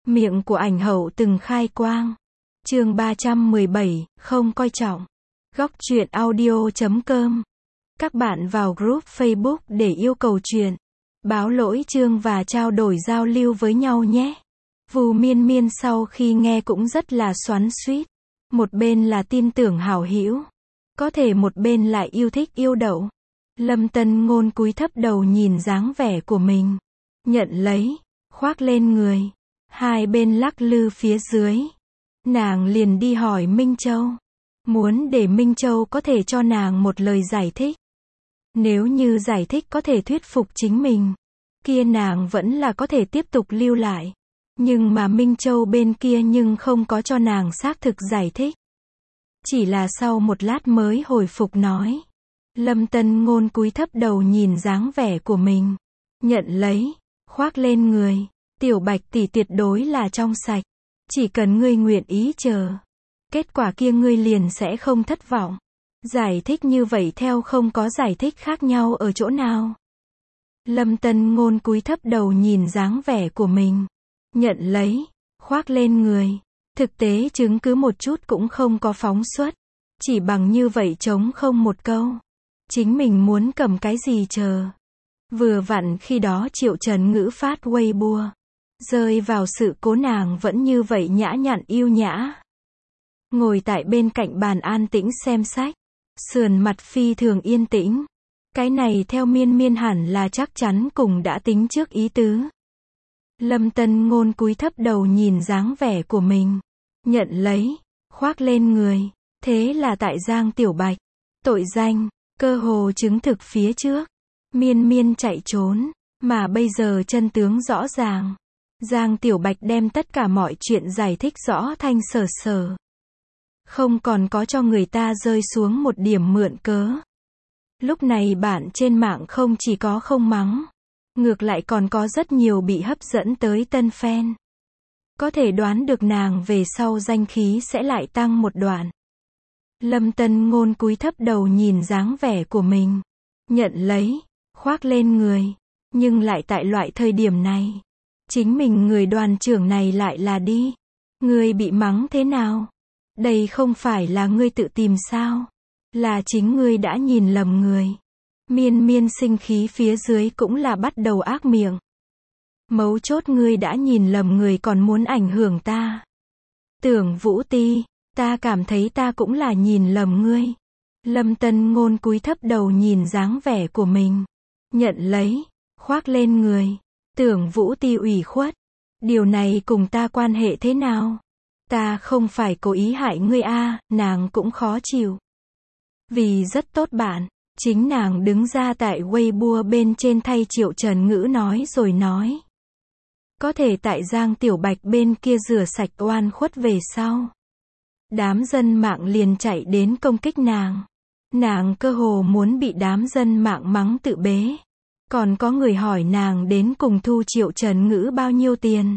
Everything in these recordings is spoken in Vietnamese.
Miệng của ảnh hậu từng khai quang. Chương 317, không coi trọng. Góc truyện audio.com. Các bạn vào group Facebook để yêu cầu truyện, báo lỗi chương và trao đổi giao lưu với nhau nhé. Vù Miên Miên sau khi nghe cũng rất là xoắn xuýt. Một bên là tin tưởng hảo hữu, có thể một bên lại yêu thích yêu đậu. Lâm Tân Ngôn cúi thấp đầu nhìn dáng vẻ của mình, nhận lấy, khoác lên người. Hai bên lắc lư phía dưới. Nàng liền đi hỏi Minh Châu, muốn để Minh Châu có thể cho nàng một lời giải thích. Nếu như giải thích có thể thuyết phục chính mình, kia nàng vẫn là có thể tiếp tục lưu lại. Nhưng mà Minh Châu bên kia nhưng không có cho nàng xác thực giải thích. Chỉ là sau một lát mới hồi phục nói. Lâm Tân Ngôn cúi thấp đầu nhìn dáng vẻ của mình, nhận lấy, khoác lên người. Tiểu Bạch tỷ tuyệt đối là trong sạch. Chỉ cần ngươi nguyện ý chờ, kết quả kia ngươi liền sẽ không thất vọng. Giải thích như vậy theo không có giải thích khác nhau ở chỗ nào. Lâm Tân Ngôn cúi thấp đầu nhìn dáng vẻ của mình, nhận lấy, khoác lên người. Thực tế chứng cứ một chút cũng không có phóng xuất. Chỉ bằng như vậy trống không một câu. Chính mình muốn cầm cái gì chờ. Vừa vặn khi đó Triệu Trần Ngữ phát Weibo. Rơi vào sự cố nàng vẫn như vậy nhã nhặn yêu nhã. Ngồi tại bên cạnh bàn an tĩnh xem sách. Sườn mặt phi thường yên tĩnh. Cái này theo Miên Miên hẳn là chắc chắn cùng đã tính trước ý tứ. Lâm Tân Ngôn cúi thấp đầu nhìn dáng vẻ của mình, nhận lấy, khoác lên người. Thế là tại Giang Tiểu Bạch, tội danh, cơ hồ chứng thực phía trước. Miên Miên chạy trốn, mà bây giờ chân tướng rõ ràng. Giang Tiểu Bạch đem tất cả mọi chuyện giải thích rõ thanh sở sở. Không còn có cho người ta rơi xuống một điểm mượn cớ. Lúc này bạn trên mạng không chỉ có không mắng, ngược lại còn có rất nhiều bị hấp dẫn tới tân fan. Có thể đoán được nàng về sau danh khí sẽ lại tăng một đoạn. Lâm Tân Ngôn cúi thấp đầu nhìn dáng vẻ của mình, nhận lấy, khoác lên người. Nhưng lại tại loại thời điểm này, chính mình người đoàn trưởng này lại là đi. Ngươi bị mắng thế nào? Đây không phải là ngươi tự tìm sao? Là chính ngươi đã nhìn lầm người. Miên Miên sinh khí phía dưới cũng là bắt đầu ác miệng. Mấu chốt ngươi đã nhìn lầm người còn muốn ảnh hưởng ta. Tưởng Vũ Ti, ta cảm thấy ta cũng là nhìn lầm ngươi. Lâm Tân Ngôn cúi thấp đầu nhìn dáng vẻ của mình, nhận lấy, khoác lên người. Tưởng Vũ Ti ủy khuất. Điều này cùng ta quan hệ thế nào? Ta không phải cố ý hại ngươi a, nàng cũng khó chịu. Vì rất tốt bạn, chính nàng đứng ra tại Weibo bên trên thay Triệu Trần Ngữ nói rồi nói. Có thể tại Giang Tiểu Bạch bên kia rửa sạch oan khuất về sau. Đám dân mạng liền chạy đến công kích nàng. Nàng cơ hồ muốn bị đám dân mạng mắng tự bế. Còn có người hỏi nàng đến cùng thu Triệu Trần Ngữ bao nhiêu tiền.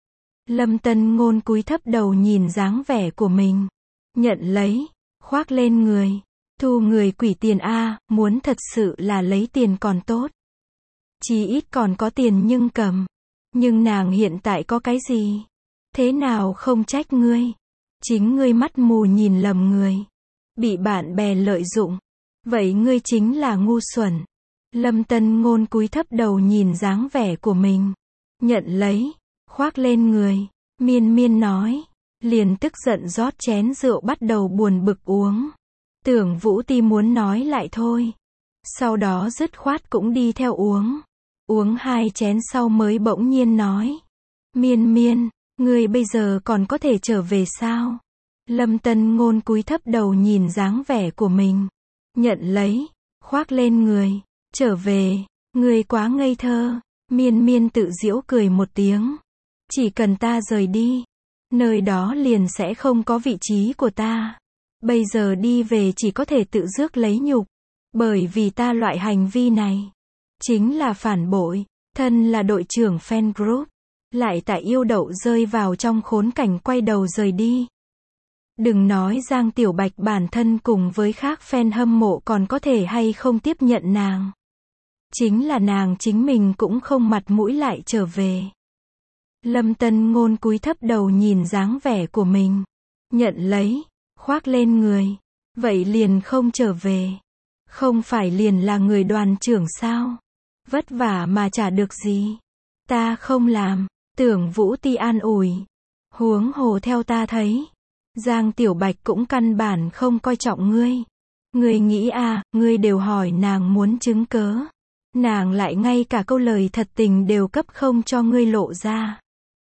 Lâm Tân Ngôn cúi thấp đầu nhìn dáng vẻ của mình, nhận lấy, khoác lên người. Thu người quỷ tiền a, muốn thật sự là lấy tiền còn tốt. Chí ít còn có tiền nhưng cầm. Nhưng nàng hiện tại có cái gì? Thế nào không trách ngươi? Chính ngươi mắt mù nhìn lầm người. Bị bạn bè lợi dụng. Vậy ngươi chính là ngu xuẩn. Lâm Tân Ngôn cúi thấp đầu nhìn dáng vẻ của mình, nhận lấy, khoác lên người. Miên Miên nói, liền tức giận rót chén rượu bắt đầu buồn bực uống. Tưởng Vũ Ti muốn nói lại thôi. Sau đó dứt khoát cũng đi theo uống. Uống 2 chén sau mới bỗng nhiên nói. Miên Miên, ngươi bây giờ còn có thể trở về sao? Lâm Tân Ngôn cúi thấp đầu nhìn dáng vẻ của mình, nhận lấy, khoác lên người. Trở về, ngươi quá ngây thơ. Miên Miên tự giễu cười một tiếng. Chỉ cần ta rời đi, nơi đó liền sẽ không có vị trí của ta. Bây giờ đi về chỉ có thể tự rước lấy nhục. Bởi vì ta loại hành vi này chính là phản bội. Thân là đội trưởng fan group, lại tại yêu đậu rơi vào trong khốn cảnh quay đầu rời đi. Đừng nói Giang Tiểu Bạch bản thân cùng với khác fan hâm mộ còn có thể hay không tiếp nhận nàng. Chính là nàng chính mình cũng không mặt mũi lại trở về. Lâm Tân Ngôn cúi thấp đầu nhìn dáng vẻ của mình. Nhận lấy, khoác lên người. Vậy liền không trở về. Không phải liền là người đoàn trưởng sao? Vất vả mà chả được gì. Ta không làm. Tưởng Vũ Ti an ủi. Huống hồ theo ta thấy. Giang Tiểu Bạch cũng căn bản không coi trọng ngươi. Ngươi nghĩ à, ngươi đều hỏi nàng muốn chứng cớ. Nàng lại ngay cả câu lời thật tình đều cấp không cho ngươi lộ ra.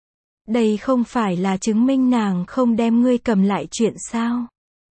Đây không phải là chứng minh nàng không đem ngươi cầm lại chuyện sao?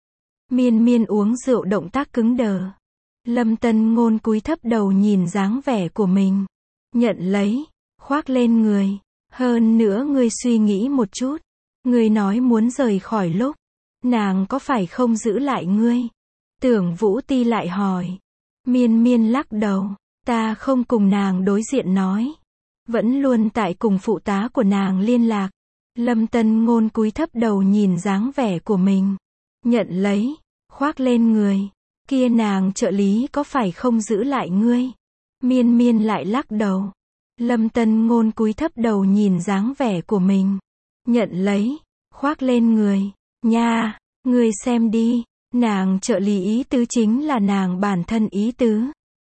Miên Miên uống rượu động tác cứng đờ. Lâm Tân Ngôn cúi thấp đầu nhìn dáng vẻ của mình. Nhận lấy, khoác lên người. Hơn nữa ngươi suy nghĩ một chút. Ngươi nói muốn rời khỏi lúc. Nàng có phải không giữ lại ngươi? Tưởng Vũ Ti lại hỏi. Miên Miên lắc đầu. Ta không cùng nàng đối diện nói. Vẫn luôn tại cùng phụ tá của nàng liên lạc. Lâm Tân Ngôn cúi thấp đầu nhìn dáng vẻ của mình. Nhận lấy, khoác lên người. Kia nàng trợ lý có phải không giữ lại ngươi? Miên Miên lại lắc đầu. Lâm Tân Ngôn cúi thấp đầu nhìn dáng vẻ của mình. Nhận lấy, khoác lên người. Nha, ngươi xem đi. Nàng trợ lý ý tứ chính là nàng bản thân ý tứ.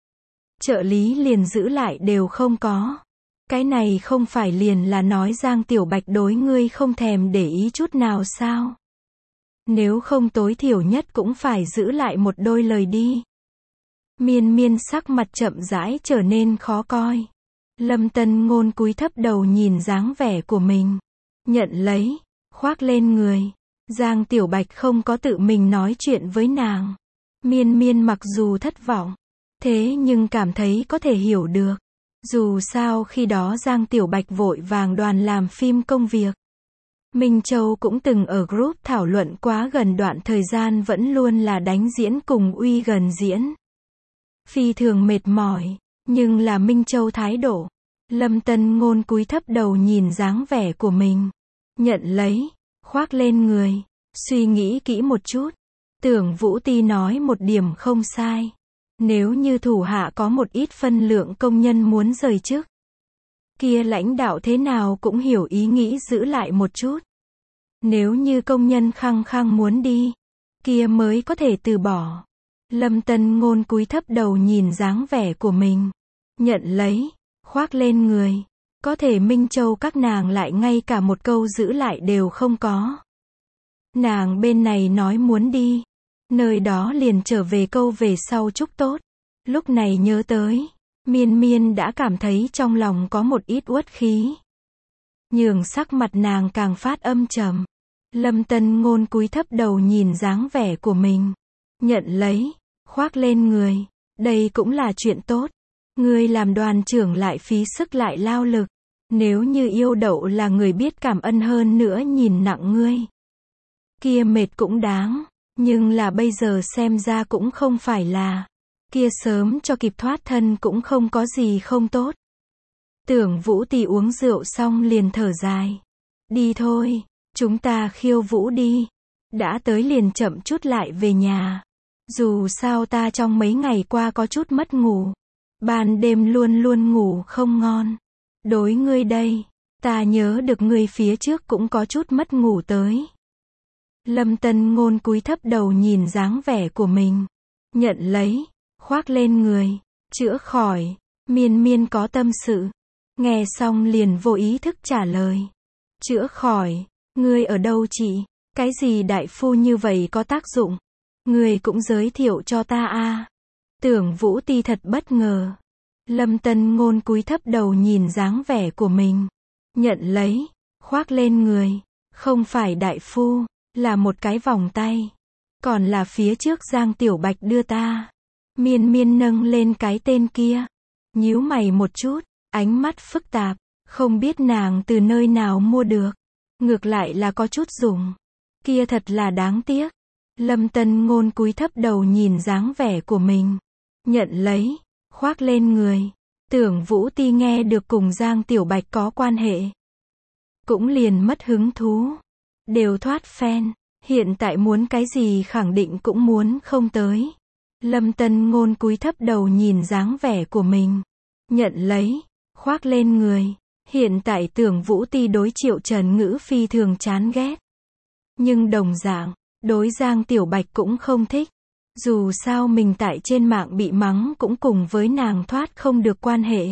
Trợ lý liền giữ lại đều không có. Cái này không phải liền là nói Giang Tiểu Bạch đối ngươi không thèm để ý chút nào sao? Nếu không tối thiểu nhất cũng phải giữ lại một đôi lời đi. Miên Miên sắc mặt chậm rãi trở nên khó coi. Lâm Tân Ngôn cúi thấp đầu nhìn dáng vẻ của mình. Nhận lấy, khoác lên người. Giang Tiểu Bạch không có tự mình nói chuyện với nàng. Miên Miên mặc dù thất vọng, thế nhưng cảm thấy có thể hiểu được. Dù sao khi đó Giang Tiểu Bạch vội vàng đoàn làm phim công việc. Minh Châu cũng từng ở group thảo luận quá gần đoạn thời gian vẫn luôn là đánh diễn cùng Uy gần diễn. Phi thường mệt mỏi, nhưng là Minh Châu thái độ. Lâm Tân Ngôn cúi thấp đầu nhìn dáng vẻ của mình. Nhận lấy, khoác lên người. Suy nghĩ kỹ một chút. Tưởng Vũ Ti nói một điểm không sai. Nếu như thủ hạ có một ít phân lượng công nhân muốn rời chức, kia lãnh đạo thế nào cũng hiểu ý nghĩ giữ lại một chút. Nếu như công nhân khăng khăng muốn đi, kia mới có thể từ bỏ. Lâm Tân Ngôn cúi thấp đầu nhìn dáng vẻ của mình. Nhận lấy, khoác lên người. Có thể Minh Châu các nàng lại ngay cả một câu giữ lại đều không có. Nàng bên này nói muốn đi. Nơi đó liền trở về câu về sau chúc tốt. Lúc này nhớ tới, Miên Miên đã cảm thấy trong lòng có một ít uất khí. Nhường sắc mặt nàng càng phát âm trầm. Lâm Tân Ngôn cúi thấp đầu nhìn dáng vẻ của mình. Nhận lấy, khoác lên người. Đây cũng là chuyện tốt. Ngươi làm đoàn trưởng lại phí sức lại lao lực. Nếu như yêu đậu là người biết cảm ơn hơn nữa nhìn nặng ngươi, kia mệt cũng đáng. Nhưng là bây giờ xem ra cũng không phải là. Kia sớm cho kịp thoát thân cũng không có gì không tốt. Tưởng Vũ Ti uống rượu xong liền thở dài. Đi thôi, chúng ta khiêu vũ đi. Đã tới liền chậm chút lại về nhà. Dù sao ta trong mấy ngày qua có chút mất ngủ. Ban đêm luôn luôn ngủ không ngon. Đối ngươi đây, ta nhớ được ngươi phía trước cũng có chút mất ngủ tới. Lâm Tân Ngôn cúi thấp đầu nhìn dáng vẻ của mình. Nhận lấy, khoác lên người. Chữa khỏi. Miên Miên có tâm sự. Nghe xong liền vô ý thức trả lời. Chữa khỏi. Ngươi ở đâu chị? Cái gì đại phu như vậy có tác dụng? Ngươi cũng giới thiệu cho ta a. Tưởng Vũ Ti thật bất ngờ. Lâm Tân Ngôn cúi thấp đầu nhìn dáng vẻ của mình. Nhận lấy, khoác lên người. Không phải đại phu, là một cái vòng tay. Còn là phía trước Giang Tiểu Bạch đưa ta. Miên Miên nâng lên cái tên kia. Nhíu mày một chút, ánh mắt phức tạp. Không biết nàng từ nơi nào mua được. Ngược lại là có chút dùng. Kia thật là đáng tiếc. Lâm Tân Ngôn cúi thấp đầu nhìn dáng vẻ của mình. Nhận lấy, khoác lên người. Tưởng Vũ Ti nghe được cùng Giang Tiểu Bạch có quan hệ, cũng liền mất hứng thú. Đều thoát phen, hiện tại muốn cái gì khẳng định cũng muốn không tới. Lâm Tân Ngôn cúi thấp đầu nhìn dáng vẻ của mình. Nhận lấy, khoác lên người. Hiện tại Tưởng Vũ Ti đối Triệu Trần Ngữ phi thường chán ghét. Nhưng đồng dạng, đối Giang Tiểu Bạch cũng không thích. Dù sao mình tại trên mạng bị mắng cũng cùng với nàng thoát không được quan hệ.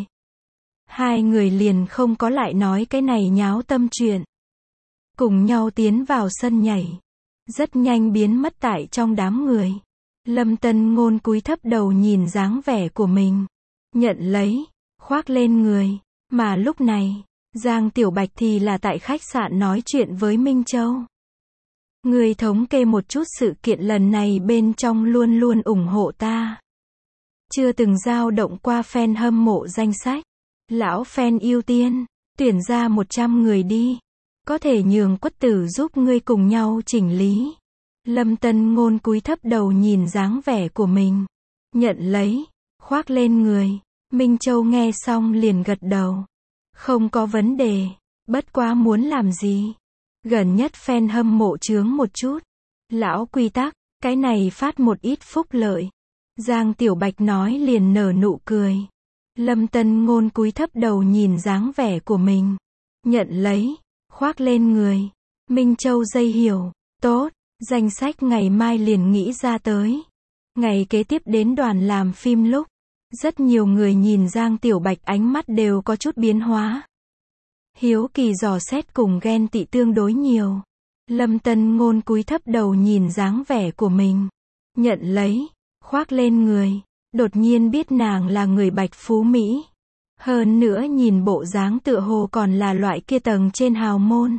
Hai người liền không có lại nói cái này nháo tâm chuyện. Cùng nhau tiến vào sân nhảy. Rất nhanh biến mất tại trong đám người. Lâm Tân Ngôn cúi thấp đầu nhìn dáng vẻ của mình. Nhận lấy, khoác lên người. Mà lúc này, Giang Tiểu Bạch thì là tại khách sạn nói chuyện với Minh Châu. Người thống kê một chút sự kiện lần này bên trong luôn luôn ủng hộ ta. Chưa từng dao động qua fan hâm mộ danh sách. Lão fan ưu tiên, tuyển ra 100 người đi. Có thể nhường Quất Tử giúp ngươi cùng nhau chỉnh lý. Lâm Tân Ngôn cúi thấp đầu nhìn dáng vẻ của mình. Nhận lấy, khoác lên người. Minh Châu nghe xong liền gật đầu. Không có vấn đề, bất quá muốn làm gì? Gần nhất fan hâm mộ chướng một chút. Lão quy tắc, cái này phát một ít phúc lợi. Giang Tiểu Bạch nói liền nở nụ cười. Lâm Tân Ngôn cúi thấp đầu nhìn dáng vẻ của mình. Nhận lấy, khoác lên người. Minh Châu dây hiểu. Tốt, danh sách ngày mai liền nghĩ ra tới. Ngày kế tiếp đến đoàn làm phim lúc. Rất nhiều người nhìn Giang Tiểu Bạch ánh mắt đều có chút biến hóa. Hiếu kỳ dò xét cùng ghen tị tương đối nhiều. Lâm Tân Ngôn cúi thấp đầu nhìn dáng vẻ của mình. Nhận lấy, khoác lên người. Đột nhiên biết nàng là người Bạch Phú Mỹ. Hơn nữa nhìn bộ dáng tựa hồ còn là loại kia tầng trên hào môn.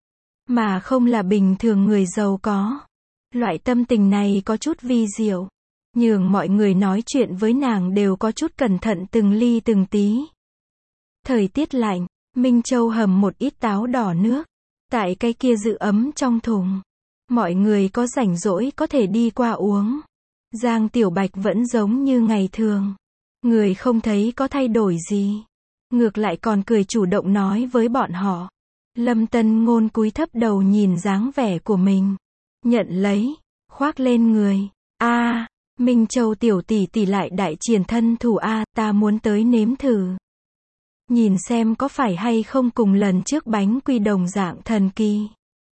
Mà không là bình thường người giàu có. Loại tâm tình này có chút vi diệu. Nhường mọi người nói chuyện với nàng đều có chút cẩn thận từng ly từng tí. Thời tiết lạnh, Minh Châu hầm một ít táo đỏ nước. Tại cái kia giữ ấm trong thùng. Mọi người có rảnh rỗi có thể đi qua uống. Giang Tiểu Bạch vẫn giống như ngày thường. Người không thấy có thay đổi gì. Ngược lại còn cười chủ động nói với bọn họ. Lâm Tân Ngôn cúi thấp đầu nhìn dáng vẻ của mình. Nhận lấy, khoác lên người. Minh Châu tiểu tỷ tỷ lại đại triển thân thủ ta muốn tới nếm thử. Nhìn xem có phải hay không cùng lần trước bánh quy đồng dạng thần kỳ.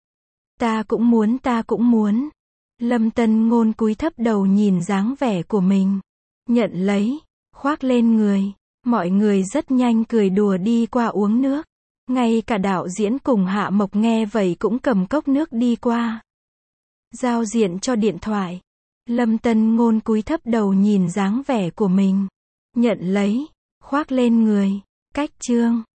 Ta cũng muốn. Lâm Tân Ngôn cúi thấp đầu nhìn dáng vẻ của mình. Nhận lấy, khoác lên người. Mọi người rất nhanh cười đùa đi qua uống nước. Ngay cả đạo diễn cùng Hạ Mộc nghe vậy cũng cầm cốc nước đi qua. Giao diện cho điện thoại. Lâm Tân Ngôn cúi thấp đầu nhìn dáng vẻ của mình. Nhận lấy, khoác lên người. Cách chương